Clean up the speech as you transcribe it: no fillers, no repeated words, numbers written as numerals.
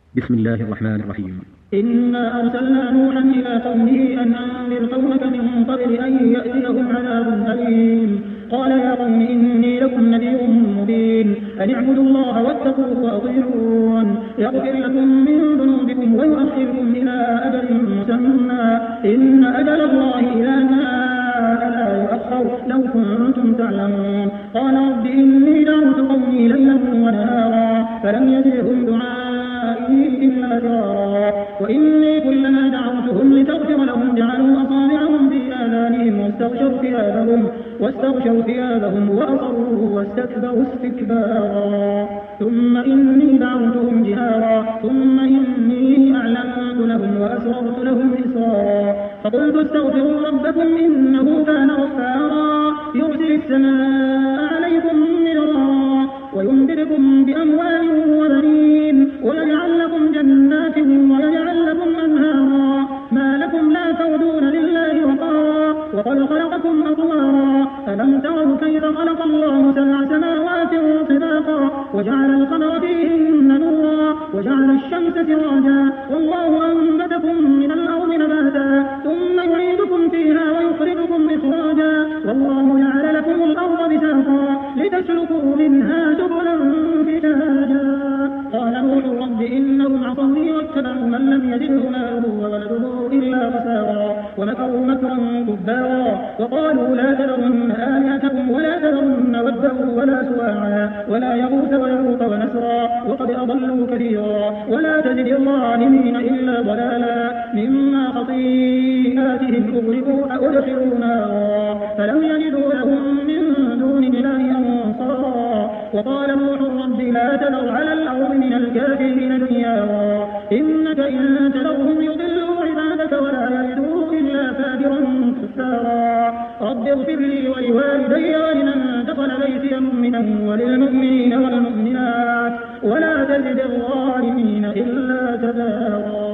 بسم الله الرحمن الرحيم. إنا أرسلنا نوحا إلى قومه أن أنذر قومك من قبل أن يأتيهم عذاب أليم. قال يا قوم إني لكم نذير مبين أن اعبدوا الله واتقوه وأطيعون يغفر لكم من ذنوبكم ويؤخركم إلى أجل مسمى إن أجل الله إذا جاء لا يؤخر لو كنتم تعلمون. قال رب إني دعوت قومي ليلا ونهارا فلم يزدهم دعائي إلا فرارا وإني كلما دعوتهم لتغفر لهم جعلوا أصابعهم في آذانهم واستغشوا ثيابهم وأصروا واستكبروا استكبارا ثم إني دعوتهم جهارا ثم إني أعلنت لهم وأسررت لهم إسرارا فقلت استغفروا ربكم إنه كان غفارا يرسل السماء عليكم مدرارا ويمددكم بأموال وبنين ويجعل لكم جنات ويجعل لكم أنهارا ما لكم لا ترجون لله وقارا وقد خلقكم أطوارا ألم تروا كيف خلق الله 7 سماوات طباقا وجعل القمر فيهن نورا وجعل الشمس سراجا والله أنبتكم من الأرض نباتا ثم يعيدكم فيها ويخرجكم إخراجا والله جعل لكم الأرض بساطا لتسلكوا منها سبلا فجاجا. قال نوح رب إنهم عصوني واتبعوا من لم يزده ماله وولده إلا خسارا ومكروا مكرا كبارا وقالوا لا تذرن آلهتكم ولا تذرن ودا ولا سواعا ولا يغوث ويعوق ونسرا وقد أضلوا كثيرا ولا تزد الظالمين إلا ضلالا مما خطيئاتهم أغرقوا أدخلوا نارا فلم يجدوا لهم من دون الله أنصارا. وقال نوح رب لا تذر على الأرض من الكافرين ديارا إنك إن تذرهم يضلوا عبادك ولا يلدوا إلا فاجرا كفارا. رب اغفر لي ولوالدي ولمن دخل بيتي مؤمنا وللمؤمنين والمؤمنات ولا تزد الظالمين إلا تبارا.